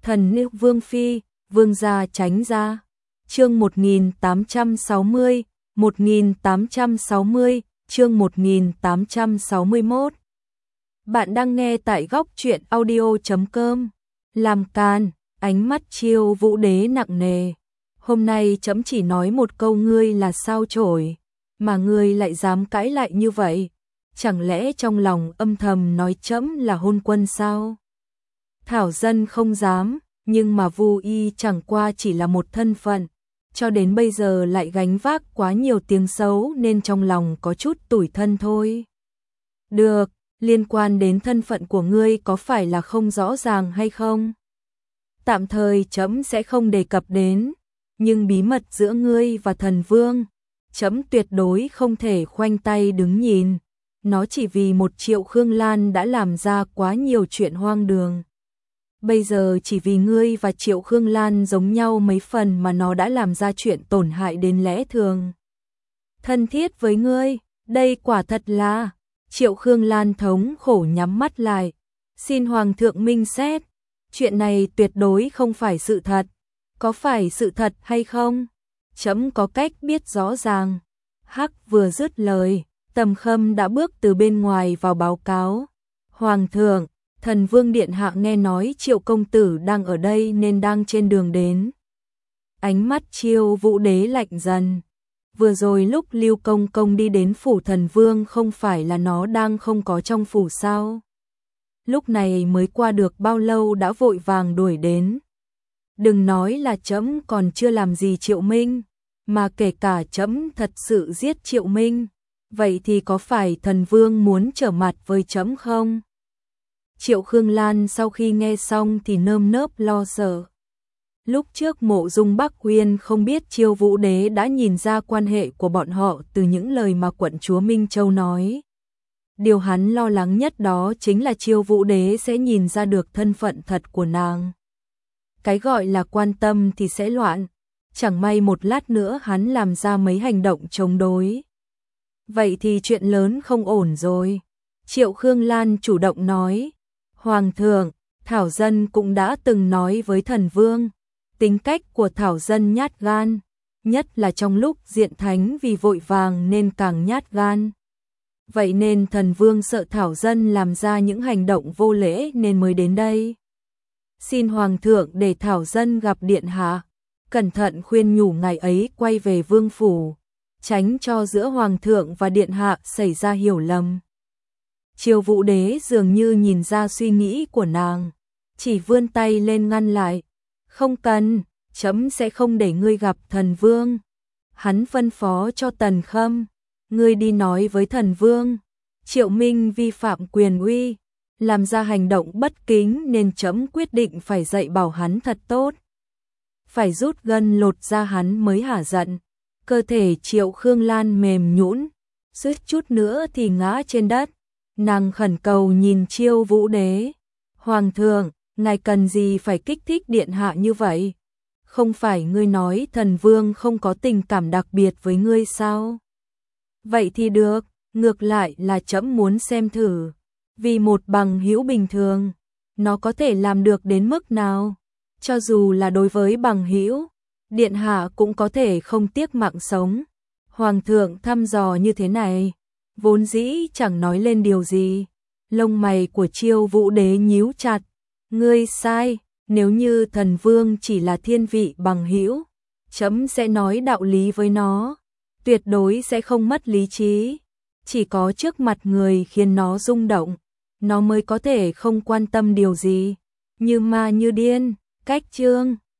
Thần nữ vương phi, vương gia tránh ra. Chương 1860, 1860, chương 1861. Bạn đang nghe tại góc truyện audio.com. Làm can, ánh mắt Chiêu Vũ Đế nặng nề. Hôm nay chấm chỉ nói một câu ngươi là sao chổi, mà ngươi lại dám cãi lại như vậy. Chẳng lẽ trong lòng âm thầm nói chấm là hôn quân sao? Thảo dân không dám, nhưng mà Vu Y chẳng qua chỉ là một thân phận, cho đến bây giờ lại gánh vác quá nhiều tiếng xấu nên trong lòng có chút tủi thân thôi. Được, liên quan đến thân phận của ngươi có phải là không rõ ràng hay không? Tạm thời chấm sẽ không đề cập đến, nhưng bí mật giữa ngươi và thần vương, chấm tuyệt đối không thể khoanh tay đứng nhìn. Nó chỉ vì một Triệu Khương Lan đã làm ra quá nhiều chuyện hoang đường. Bây giờ chỉ vì ngươi và Triệu Khương Lan giống nhau mấy phần mà nó đã làm ra chuyện tổn hại đến lẽ thường. Thân thiết với ngươi, đây quả thật là... Triệu Khương Lan thống khổ nhắm mắt lại. Xin Hoàng thượng minh xét, chuyện này tuyệt đối không phải sự thật. Có phải sự thật hay không? Chấm có cách biết rõ ràng. Hắc vừa dứt lời, Tầm Khâm đã bước từ bên ngoài vào báo cáo. Hoàng thượng, thần vương điện hạ nghe nói Triệu công tử đang ở đây nên đang trên đường đến. Ánh mắt Chiêu Vũ Đế lạnh dần. Vừa rồi lúc Lưu Công Công đi đến phủ thần vương không phải là nó đang không có trong phủ sao? Lúc này mới qua được bao lâu đã vội vàng đuổi đến. Đừng nói là chấm còn chưa làm gì Triệu Minh, mà kể cả chấm thật sự giết Triệu Minh, vậy thì có phải thần vương muốn trở mặt với chấm không? Triệu Khương Lan sau khi nghe xong thì nơm nớp lo sợ. Lúc trước Mộ Dung Bắc Uyên không biết Chiêu Vũ Đế đã nhìn ra quan hệ của bọn họ từ những lời mà quận chúa Minh Châu nói. Điều hắn lo lắng nhất đó chính là Chiêu Vũ Đế sẽ nhìn ra được thân phận thật của nàng. Cái gọi là quan tâm thì sẽ loạn, chẳng may một lát nữa hắn làm ra mấy hành động chống đối. Vậy thì chuyện lớn không ổn rồi. Triệu Khương Lan chủ động nói, Hoàng thượng, Thảo Dân cũng đã từng nói với thần vương. Tính cách của Thảo Dân nhát gan, nhất là trong lúc diện thánh vì vội vàng nên càng nhát gan. Vậy nên thần vương sợ Thảo Dân làm ra những hành động vô lễ nên mới đến đây. Xin Hoàng thượng để Thảo Dân gặp điện hạ, cẩn thận khuyên nhủ ngày ấy quay về vương phủ, tránh cho giữa Hoàng thượng và điện hạ xảy ra hiểu lầm. Chiêu Vũ Đế dường như nhìn ra suy nghĩ của nàng, chỉ vươn tay lên ngăn lại. Không cần, chấm sẽ không để ngươi gặp thần vương. Hắn phân phó cho Tần Khâm, ngươi đi nói với thần vương, Triệu Minh vi phạm quyền uy, làm ra hành động bất kính nên chấm quyết định phải dạy bảo hắn thật tốt. Phải rút gân lột ra hắn mới hả giận. Cơ thể Triệu Khương Lan mềm nhũn, suýt chút nữa thì ngã trên đất. Nàng khẩn cầu nhìn Chiêu Vũ Đế, Hoàng thượng, ngài cần gì phải kích thích điện hạ như vậy? Không phải ngươi nói thần vương không có tình cảm đặc biệt với ngươi sao? Vậy thì được, ngược lại là chấm muốn xem thử, vì một bằng hữu bình thường, nó có thể làm được đến mức nào? Cho dù là đối với bằng hữu, điện hạ cũng có thể không tiếc mạng sống. Hoàng thượng thăm dò như thế này, vốn dĩ chẳng nói lên điều gì. Lông mày của Chiêu Vũ Đế nhíu chặt. Ngươi sai, nếu như thần vương chỉ là thiên vị bằng hữu, chấm sẽ nói đạo lý với nó, tuyệt đối sẽ không mất lý trí. Chỉ có trước mặt người khiến nó rung động, nó mới có thể không quan tâm điều gì. Như ma như điên, cách chương.